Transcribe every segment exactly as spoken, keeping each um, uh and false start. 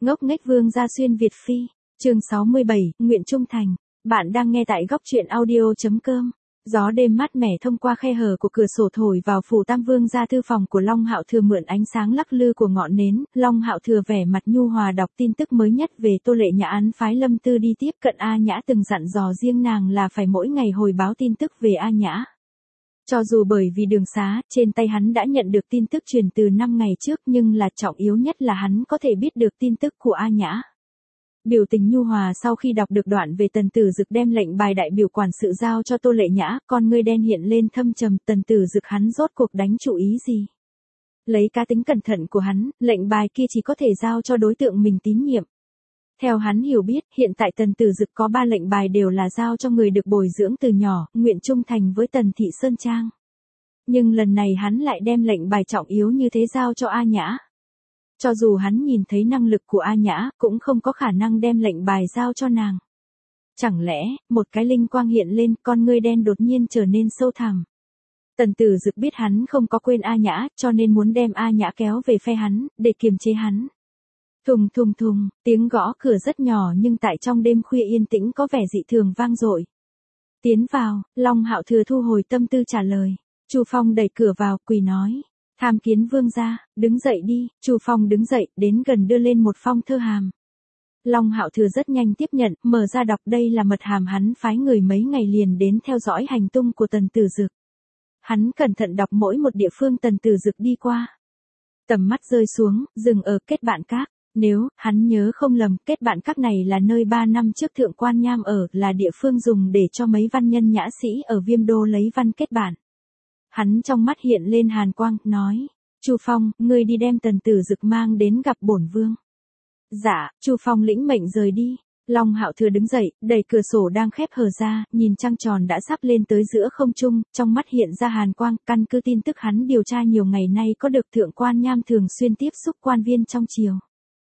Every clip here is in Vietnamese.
Ngốc nghếch vương gia xuyên Việt Phi, chương sáu mươi bảy, nguyện trung thành. Bạn đang nghe tại góc truyện audio.com. Gió đêm mát mẻ thông qua khe hở của cửa sổ thổi vào phủ Tam Vương gia thư phòng của Long Hạo Thừa mượn ánh sáng lắc lư của ngọn nến. Long Hạo Thừa vẻ mặt nhu hòa đọc tin tức mới nhất về Tô Lệ Nhã án phái Lâm Tư đi tiếp cận A Nhã, từng dặn dò riêng nàng là phải mỗi ngày hồi báo tin tức về A Nhã. Cho dù bởi vì đường xá, trên tay hắn đã nhận được tin tức truyền từ năm ngày trước, nhưng là trọng yếu nhất là hắn có thể biết được tin tức của A Nhã. Biểu tình nhu hòa sau khi đọc được đoạn về Tần Tử Dực đem lệnh bài đại biểu quản sự giao cho Tô Lệ Nhã, con ngươi đen hiện lên thâm trầm. Tần Tử Dực hắn rốt cuộc đánh chủ ý gì? Lấy cá tính cẩn thận của hắn, lệnh bài kia chỉ có thể giao cho đối tượng mình tín nhiệm. Theo hắn hiểu biết, hiện tại Tần Tử Dực có ba lệnh bài đều là giao cho người được bồi dưỡng từ nhỏ, nguyện trung thành với Tần Thị Sơn Trang. Nhưng lần này hắn lại đem lệnh bài trọng yếu như thế giao cho A Nhã. Cho dù hắn nhìn thấy năng lực của A Nhã, cũng không có khả năng đem lệnh bài giao cho nàng. Chẳng lẽ, một cái linh quang hiện lên, con ngươi đen đột nhiên trở nên sâu thẳm. Tần Tử Dực biết hắn không có quên A Nhã, cho nên muốn đem A Nhã kéo về phe hắn, để kiềm chế hắn. Thùng thùng thùng, tiếng gõ cửa rất nhỏ nhưng tại trong đêm khuya yên tĩnh có vẻ dị thường vang dội. Tiến vào, Long Hạo Thừa thu hồi tâm tư trả lời. Chu Phong đẩy cửa vào, quỳ nói: "Tham kiến vương gia." "Đứng dậy đi." Chu Phong đứng dậy, đến gần đưa lên một phong thư hàm. Long Hạo Thừa rất nhanh tiếp nhận, mở ra đọc, đây là mật hàm hắn phái người mấy ngày liền đến theo dõi hành tung của Tần Tử Dực. Hắn cẩn thận đọc mỗi một địa phương Tần Tử Dực đi qua. Tầm mắt rơi xuống, dừng ở Kết Bạn Các. Nếu, hắn nhớ không lầm, Kết Bạn Các này là nơi ba năm trước Thượng Quan Nham ở, là địa phương dùng để cho mấy văn nhân nhã sĩ ở Viêm Đô lấy văn kết bạn. Hắn trong mắt hiện lên hàn quang, nói: "Chu Phong, ngươi đi đem Tần Tử Dực mang đến gặp bổn vương." "Dạ." Chu Phong lĩnh mệnh rời đi. Long Hạo Thừa đứng dậy, đẩy cửa sổ đang khép hờ ra, nhìn trăng tròn đã sắp lên tới giữa không trung, trong mắt hiện ra hàn quang, căn cứ tin tức hắn điều tra nhiều ngày nay có được Thượng Quan Nham thường xuyên tiếp xúc quan viên trong triều.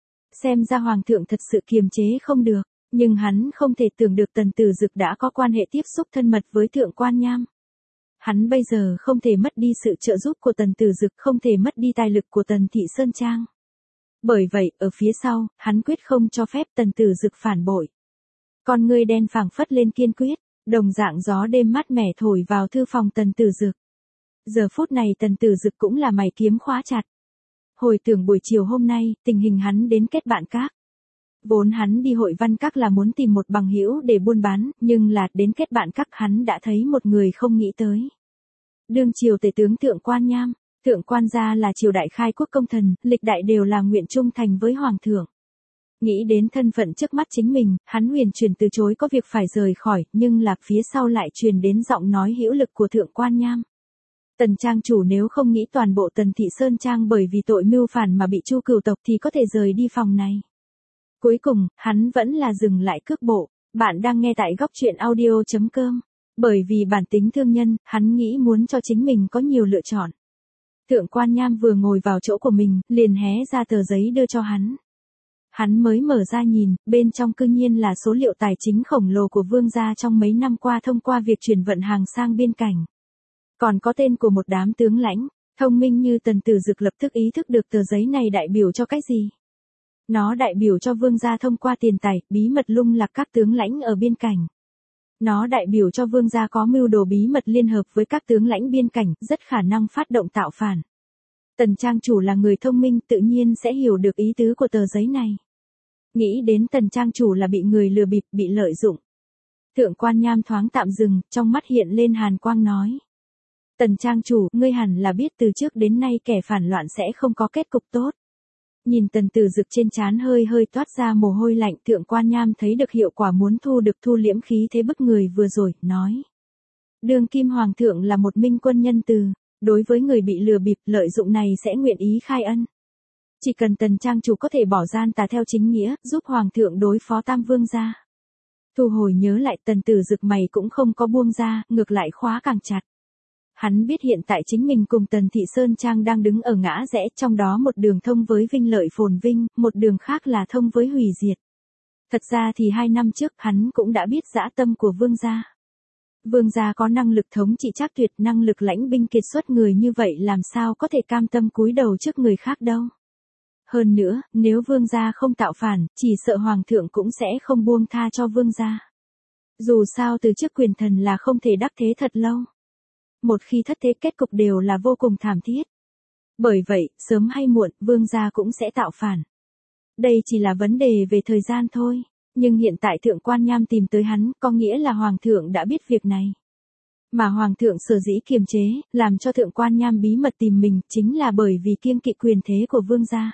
Xem ra hoàng thượng thật sự kiềm chế không được, nhưng hắn không thể tưởng được Tần Tử Dực đã có quan hệ tiếp xúc thân mật với Thượng Quan Nham. Hắn bây giờ không thể mất đi sự trợ giúp của Tần Tử Dực, không thể mất đi tài lực của Tần Thị Sơn Trang. Bởi vậy, ở phía sau, hắn quyết không cho phép Tần Tử Dực phản bội. Con ngươi đen phảng phất lên kiên quyết, đồng dạng gió đêm mát mẻ thổi vào thư phòng Tần Tử Dực. Giờ phút này Tần Tử Dực cũng là mày kiếm khóa chặt. Hồi tưởng buổi chiều hôm nay, tình hình hắn đến Kết Bạn Các. Vốn hắn đi hội văn các là muốn tìm một bằng hữu để buôn bán, nhưng là đến Kết Bạn Các hắn đã thấy một người không nghĩ tới. Đương triều tể tướng Thượng Quan Nham. Thượng Quan gia là triều đại khai quốc công thần, lịch đại đều là nguyện trung thành với hoàng thượng. Nghĩ đến thân phận trước mắt chính mình, hắn huyền truyền từ chối có việc phải rời khỏi, nhưng là phía sau lại truyền đến giọng nói hữu lực của Thượng Quan Nham. Tần trang chủ nếu không nghĩ toàn bộ Tần Thị Sơn Trang bởi vì tội mưu phản mà bị Chu cửu tộc thì có thể rời đi phòng này. Cuối cùng, hắn vẫn là dừng lại cước bộ. Bạn đang nghe tại góc truyện audio.com. Bởi vì bản tính thương nhân, hắn nghĩ muốn cho chính mình có nhiều lựa chọn. Thượng Quan Nham vừa ngồi vào chỗ của mình, liền hé ra tờ giấy đưa cho hắn. Hắn mới mở ra nhìn, bên trong cư nhiên là số liệu tài chính khổng lồ của vương gia trong mấy năm qua thông qua việc chuyển vận hàng sang biên cảnh. Còn có tên của một đám tướng lãnh, thông minh như Tần Tử Dực lập tức ý thức được tờ giấy này đại biểu cho cái gì. Nó đại biểu cho vương gia thông qua tiền tài, bí mật lung lạc các tướng lãnh ở biên cảnh. Nó đại biểu cho vương gia có mưu đồ bí mật liên hợp với các tướng lãnh biên cảnh, rất khả năng phát động tạo phản. Tần trang chủ là người thông minh, tự nhiên sẽ hiểu được ý tứ của tờ giấy này. Nghĩ đến Tần trang chủ là bị người lừa bịp, bị lợi dụng. Thượng Quan Nham thoáng tạm dừng, trong mắt hiện lên hàn quang nói: "Tần trang chủ, ngươi hẳn là biết từ trước đến nay kẻ phản loạn sẽ không có kết cục tốt." Nhìn Tần Tử Dực trên trán hơi hơi toát ra mồ hôi lạnh, Thượng Quan Nham thấy được hiệu quả muốn thu được thu liễm khí thế bức người vừa rồi, nói: "Đương kim hoàng thượng là một minh quân nhân từ, đối với người bị lừa bịp, lợi dụng này sẽ nguyện ý khai ân. Chỉ cần Tần trang chủ có thể bỏ gian tà theo chính nghĩa, giúp hoàng thượng đối phó Tam Vương gia." Thu hồi nhớ lại, Tần Tử Dực mày cũng không có buông ra, ngược lại khóa càng chặt. Hắn biết hiện tại chính mình cùng Tần Thị Sơn Trang đang đứng ở ngã rẽ, trong đó một đường thông với vinh lợi phồn vinh, một đường khác là thông với hủy diệt. Thật ra thì hai năm trước hắn cũng đã biết dã tâm của vương gia. Vương gia có năng lực thống trị trác tuyệt, năng lực lãnh binh kiệt xuất, người như vậy làm sao có thể cam tâm cúi đầu trước người khác đâu. Hơn nữa, nếu vương gia không tạo phản, chỉ sợ hoàng thượng cũng sẽ không buông tha cho vương gia. Dù sao từ trước quyền thần là không thể đắc thế thật lâu. Một khi thất thế kết cục đều là vô cùng thảm thiết. Bởi vậy, sớm hay muộn, vương gia cũng sẽ tạo phản. Đây chỉ là vấn đề về thời gian thôi. Nhưng hiện tại thượng quan nham tìm tới hắn, có nghĩa là hoàng thượng đã biết việc này. Mà hoàng thượng sở dĩ kiềm chế, làm cho thượng quan nham bí mật tìm mình, chính là bởi vì kiêng kỵ quyền thế của vương gia.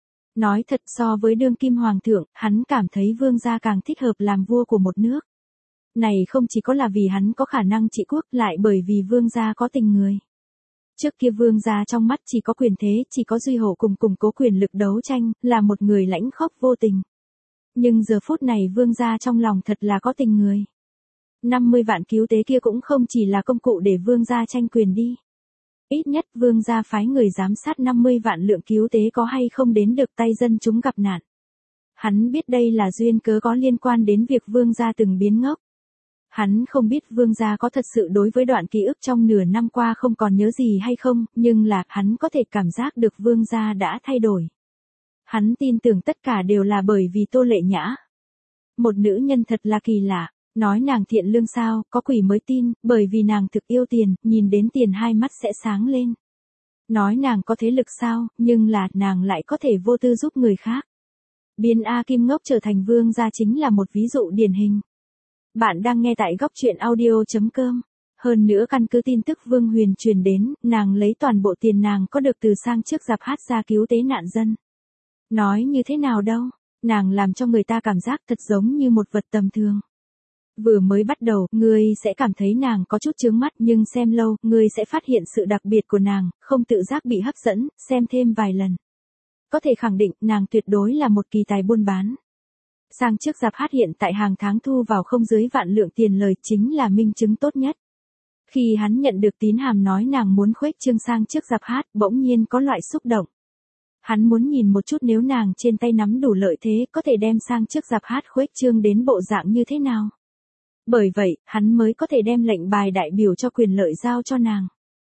Nói thật, so với đương kim hoàng thượng, hắn cảm thấy vương gia càng thích hợp làm vua của một nước. Này không chỉ có là vì hắn có khả năng trị quốc, lại bởi vì vương gia có tình người. Trước kia vương gia trong mắt chỉ có quyền thế, chỉ có Duy Hổ cùng củng cố quyền lực đấu tranh, là một người lãnh khốc vô tình. Nhưng giờ phút này vương gia trong lòng thật là có tình người. năm mươi vạn cứu tế kia cũng không chỉ là công cụ để vương gia tranh quyền đi. Ít nhất vương gia phái người giám sát năm mươi vạn lượng cứu tế có hay không đến được tay dân chúng gặp nạn. Hắn biết đây là duyên cớ có liên quan đến việc vương gia từng biến ngốc. Hắn không biết vương gia có thật sự đối với đoạn ký ức trong nửa năm qua không còn nhớ gì hay không, nhưng là hắn có thể cảm giác được vương gia đã thay đổi. Hắn tin tưởng tất cả đều là bởi vì Tô Lệ Nhã. Một nữ nhân thật là kỳ lạ, nói nàng thiện lương sao, có quỷ mới tin, bởi vì nàng thực yêu tiền, nhìn đến tiền hai mắt sẽ sáng lên. Nói nàng có thế lực sao, nhưng là nàng lại có thể vô tư giúp người khác. Biến A Kim ngốc trở thành vương gia chính là một ví dụ điển hình. Bạn đang nghe tại góc truyện audio chấm com. Hơn nữa căn cứ tin tức Vương Huyền truyền đến, nàng lấy toàn bộ tiền nàng có được từ sang trước dạp hát ra cứu tế nạn dân. Nói như thế nào đâu, nàng làm cho người ta cảm giác thật giống như một vật tầm thường. Vừa mới bắt đầu, ngươi sẽ cảm thấy nàng có chút chướng mắt, nhưng xem lâu, ngươi sẽ phát hiện sự đặc biệt của nàng, không tự giác bị hấp dẫn, xem thêm vài lần. Có thể khẳng định, nàng tuyệt đối là một kỳ tài buôn bán. Sang trước dạp hát hiện tại hàng tháng thu vào không dưới vạn lượng tiền lời, chính là minh chứng tốt nhất. Khi hắn nhận được tín hàm nói nàng muốn khuếch trương sang trước dạp hát, bỗng nhiên có loại xúc động. Hắn muốn nhìn một chút nếu nàng trên tay nắm đủ lợi thế, có thể đem sang trước dạp hát khuếch trương đến bộ dạng như thế nào. Bởi vậy, hắn mới có thể đem lệnh bài đại biểu cho quyền lợi giao cho nàng.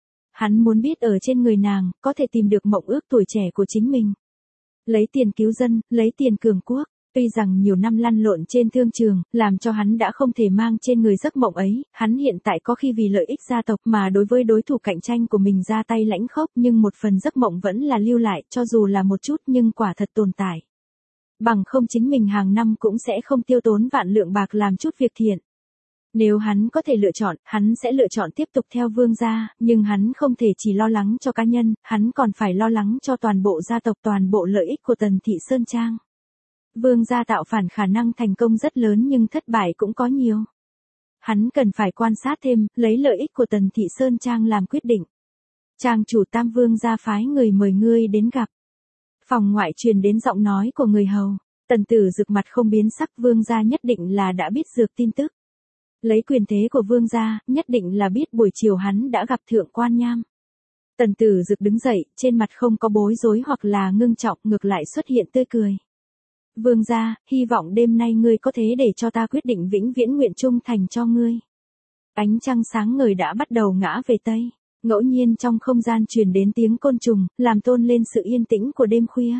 Hắn muốn biết ở trên người nàng, có thể tìm được mộng ước tuổi trẻ của chính mình. Lấy tiền cứu dân, lấy tiền cường quốc. Tuy rằng nhiều năm lăn lộn trên thương trường, làm cho hắn đã không thể mang trên người giấc mộng ấy, hắn hiện tại có khi vì lợi ích gia tộc mà đối với đối thủ cạnh tranh của mình ra tay lãnh khốc, nhưng một phần giấc mộng vẫn là lưu lại, cho dù là một chút nhưng quả thật tồn tại. Bằng không chính mình hàng năm cũng sẽ không tiêu tốn vạn lượng bạc làm chút việc thiện. Nếu hắn có thể lựa chọn, hắn sẽ lựa chọn tiếp tục theo vương gia, nhưng hắn không thể chỉ lo lắng cho cá nhân, hắn còn phải lo lắng cho toàn bộ gia tộc, toàn bộ lợi ích của Tần Thị Sơn Trang. Vương gia tạo phản khả năng thành công rất lớn nhưng thất bại cũng có nhiều. Hắn cần phải quan sát thêm, lấy lợi ích của Tần Thị Sơn Trang làm quyết định. Trang chủ Tam Vương gia phái người mời ngươi đến gặp. Phòng ngoại truyền đến giọng nói của người hầu. Tần Tử Dực mặt không biến sắc, vương gia nhất định là đã biết dược tin tức. Lấy quyền thế của vương gia, nhất định là biết buổi chiều hắn đã gặp thượng quan nham. Tần Tử Dực đứng dậy, trên mặt không có bối rối hoặc là ngưng trọng, ngược lại xuất hiện tươi cười. Vương gia, hy vọng đêm nay ngươi có thế để cho ta quyết định vĩnh viễn nguyện trung thành cho ngươi. Ánh trăng sáng ngời đã bắt đầu ngã về Tây. Ngẫu nhiên trong không gian truyền đến tiếng côn trùng, làm tôn lên sự yên tĩnh của đêm khuya.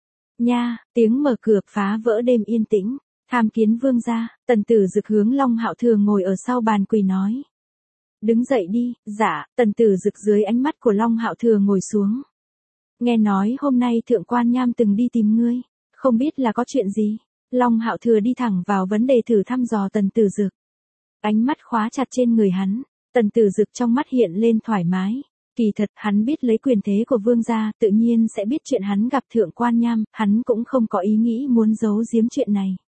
Nha, tiếng mở cửa phá vỡ đêm yên tĩnh. Tham kiến vương gia. Tần Tử Dực hướng Long Hạo Thừa ngồi ở sau bàn quỳ nói. Đứng dậy đi. Dạ. Tần Tử Dực dưới ánh mắt của Long Hạo Thừa ngồi xuống. Nghe nói hôm nay thượng quan nham từng đi tìm ngươi. Không biết là có chuyện gì. Long Hạo Thừa đi thẳng vào vấn đề thử thăm dò Tần Tử Dực. Ánh mắt khóa chặt trên người hắn. Tần Tử Dực trong mắt hiện lên thoải mái. Kỳ thật hắn biết lấy quyền thế của vương gia, tự nhiên sẽ biết chuyện hắn gặp thượng quan nham, hắn cũng không có ý nghĩ muốn giấu giếm chuyện này.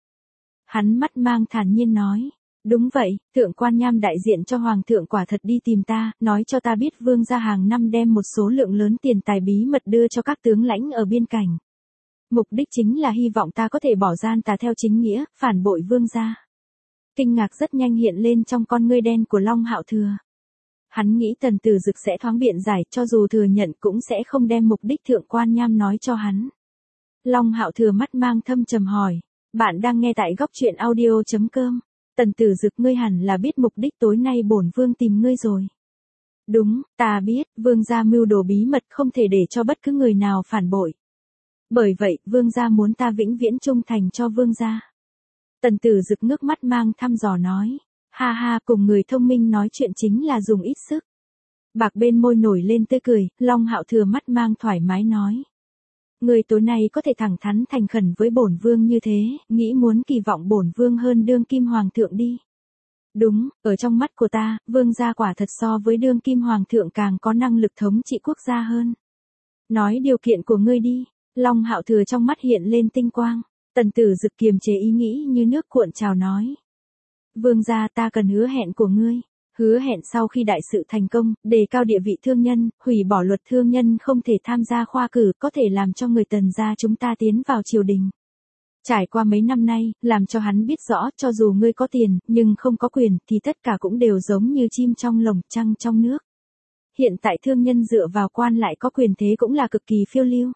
Hắn mắt mang thản nhiên nói. Đúng vậy, thượng quan nham đại diện cho hoàng thượng quả thật đi tìm ta, nói cho ta biết vương gia hàng năm đem một số lượng lớn tiền tài bí mật đưa cho các tướng lãnh ở biên cảnh. Mục đích chính là hy vọng ta có thể bỏ gian tà theo chính nghĩa, phản bội vương gia. Kinh ngạc rất nhanh hiện lên trong con ngươi đen của Long Hạo Thừa. Hắn nghĩ Tần Tử Dực sẽ thoáng biện giải, cho dù thừa nhận cũng sẽ không đem mục đích thượng quan nham nói cho hắn. Long Hạo Thừa mắt mang thâm trầm hỏi. Bạn đang nghe tại góc truyện audio chấm com. Tần Tử Dực, ngươi hẳn là biết mục đích tối nay bổn vương tìm ngươi rồi. Đúng, ta biết, vương gia mưu đồ bí mật không thể để cho bất cứ người nào phản bội. Bởi vậy, vương gia muốn ta vĩnh viễn trung thành cho vương gia. Tần Tử Dực ngước mắt mang thăm dò nói. Ha ha, cùng người thông minh nói chuyện chính là dùng ít sức. Bạc bên môi nổi lên tươi cười, Long Hạo Thừa mắt mang thoải mái nói. Người tối nay có thể thẳng thắn thành khẩn với bổn vương như thế, nghĩ muốn kỳ vọng bổn vương hơn đương kim hoàng thượng đi. Đúng, ở trong mắt của ta, vương gia quả thật so với đương kim hoàng thượng càng có năng lực thống trị quốc gia hơn. Nói điều kiện của ngươi đi. Long Hạo Thừa trong mắt hiện lên tinh quang. Tần Tử Dực kiềm chế ý nghĩ như nước cuộn trào nói. Vương gia, ta cần hứa hẹn của ngươi. Hứa hẹn sau khi đại sự thành công, đề cao địa vị thương nhân, hủy bỏ luật thương nhân không thể tham gia khoa cử, có thể làm cho người Tần gia chúng ta tiến vào triều đình. Trải qua mấy năm nay, làm cho hắn biết rõ, cho dù ngươi có tiền, nhưng không có quyền, thì tất cả cũng đều giống như chim trong lồng, trăng trong nước. Hiện tại thương nhân dựa vào quan lại có quyền thế cũng là cực kỳ phiêu lưu.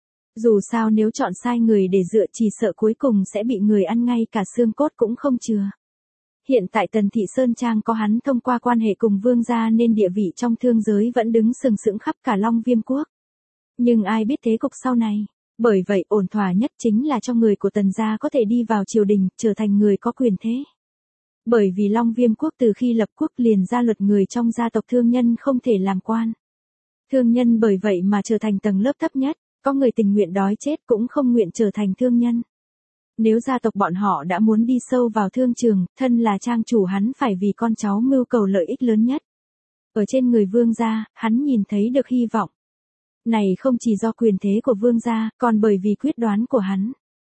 Dù sao nếu chọn sai người để dựa chỉ sợ cuối cùng sẽ bị người ăn ngay cả xương cốt cũng không chừa. Hiện tại Tần Thị Sơn Trang có hắn thông qua quan hệ cùng vương gia nên địa vị trong thương giới vẫn đứng sừng sững khắp cả Long Viêm quốc. Nhưng ai biết thế cục sau này. Bởi vậy ổn thỏa nhất chính là cho người của Tần gia có thể đi vào triều đình, trở thành người có quyền thế. Bởi vì Long Viêm quốc từ khi lập quốc liền ra luật người trong gia tộc thương nhân không thể làm quan. Thương nhân bởi vậy mà trở thành tầng lớp thấp nhất, có người tình nguyện đói chết cũng không nguyện trở thành thương nhân. Nếu gia tộc bọn họ đã muốn đi sâu vào thương trường, thân là trang chủ hắn phải vì con cháu mưu cầu lợi ích lớn nhất. Ở trên người vương gia, hắn nhìn thấy được hy vọng. Này không chỉ do quyền thế của vương gia, còn bởi vì quyết đoán của hắn.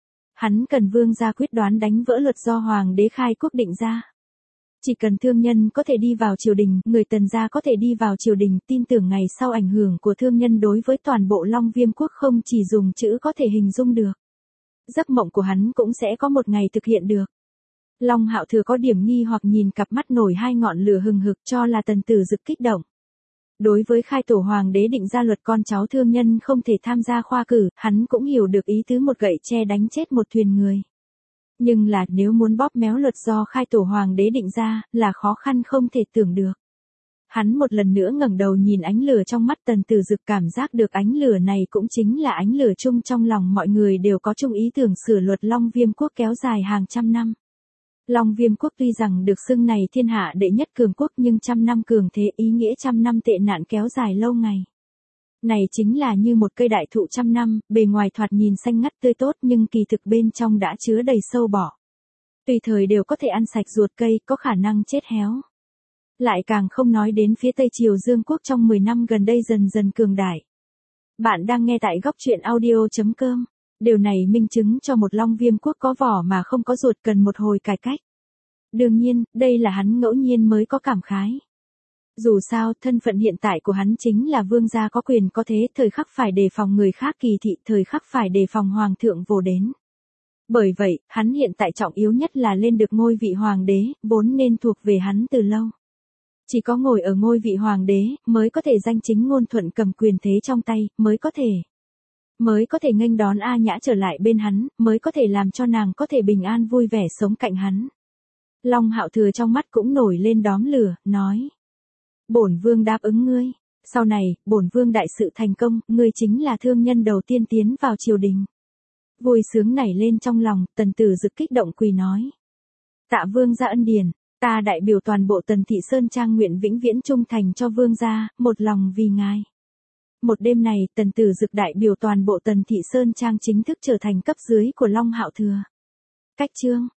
Hắn cần vương gia quyết đoán đánh vỡ luật do hoàng đế khai quốc định ra. Chỉ cần thương nhân có thể đi vào triều đình, người Tần gia có thể đi vào triều đình, tin tưởng ngày sau ảnh hưởng của thương nhân đối với toàn bộ Long Viêm quốc không chỉ dùng chữ có thể hình dung được. Giấc mộng của hắn cũng sẽ có một ngày thực hiện được. Long Hạo Thừa có điểm nghi hoặc nhìn cặp mắt nổi hai ngọn lửa hừng hực cho là Tần Tử Dực kích động. Đối với khai tổ hoàng đế định ra luật con cháu thương nhân không thể tham gia khoa cử, hắn cũng hiểu được ý tứ một gậy tre đánh chết một thuyền người. Nhưng là nếu muốn bóp méo luật do khai tổ hoàng đế định ra, là khó khăn không thể tưởng được. Hắn một lần nữa ngẩng đầu nhìn ánh lửa trong mắt Tần Tử Dực, cảm giác được ánh lửa này cũng chính là ánh lửa chung trong lòng mọi người đều có chung ý tưởng sửa luật Long Viêm quốc kéo dài hàng trăm năm. Long Viêm quốc tuy rằng được xưng này thiên hạ đệ nhất cường quốc nhưng trăm năm cường thế ý nghĩa trăm năm tệ nạn kéo dài lâu ngày. Này chính là như một cây đại thụ trăm năm, bề ngoài thoạt nhìn xanh ngắt tươi tốt nhưng kỳ thực bên trong đã chứa đầy sâu bọ. Tùy thời đều có thể ăn sạch ruột cây, có khả năng chết héo. Lại càng không nói đến phía Tây Triều Dương quốc trong mười năm gần đây dần dần cường đại. Bạn đang nghe tại góc truyện audio chấm com. Điều này minh chứng cho một Long Viêm quốc có vỏ mà không có ruột cần một hồi cải cách. Đương nhiên, đây là hắn ngẫu nhiên mới có cảm khái. Dù sao, thân phận hiện tại của hắn chính là vương gia có quyền có thế, thời khắc phải đề phòng người khác kỳ thị, thời khắc phải đề phòng hoàng thượng vồ đến. Bởi vậy, hắn hiện tại trọng yếu nhất là lên được ngôi vị hoàng đế, vốn nên thuộc về hắn từ lâu. Chỉ có ngồi ở ngôi vị hoàng đế, mới có thể danh chính ngôn thuận cầm quyền thế trong tay, mới có thể. Mới có thể nghênh đón A Nhã trở lại bên hắn, mới có thể làm cho nàng có thể bình an vui vẻ sống cạnh hắn. Long Hạo Thừa trong mắt cũng nổi lên đóm lửa, nói. Bổn vương đáp ứng ngươi. Sau này, bổn vương đại sự thành công, ngươi chính là thương nhân đầu tiên tiến vào triều đình. Vui sướng nảy lên trong lòng, Tần Tử Dực kích động quỳ nói. Tạ vương gia ân điển, ta đại biểu toàn bộ Tần Thị Sơn Trang nguyện vĩnh viễn trung thành cho vương gia, một lòng vì ngài. Một đêm này, Tần Tử Dực đại biểu toàn bộ Tần Thị Sơn Trang chính thức trở thành cấp dưới của Long Hạo Thừa. Cách chương